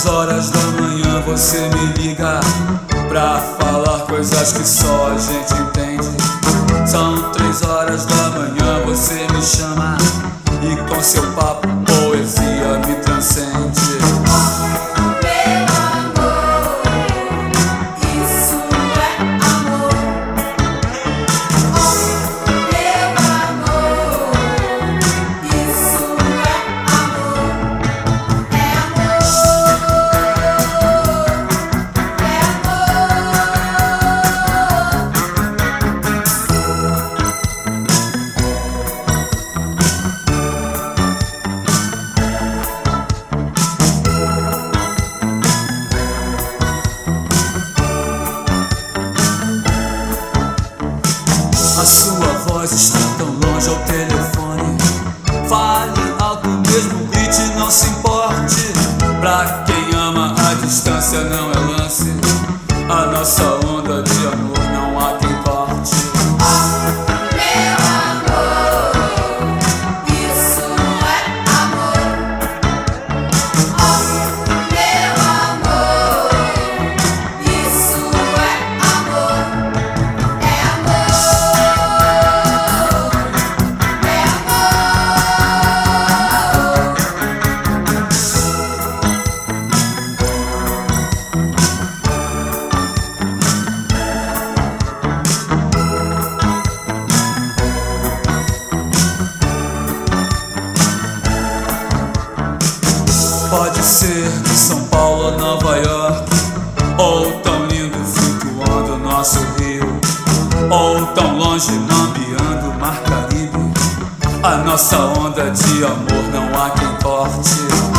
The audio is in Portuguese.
3 horas da manhã você me liga pra falar coisas que só a gente entende. São 3 horas da manhã, você me chama e com seu papo poesia me transcende. A sua voz está tão longe ao telefone. Fale alto mesmo, grite, não se importe. Pra quem ama, a distância não é lance. A nossa onda de amor não há quem corte. Pode ser de São Paulo a Nova York, ou tão lindo flutuando nosso rio, ou tão longe lambeando o Mar Caribe. A nossa onda de amor não há quem corte.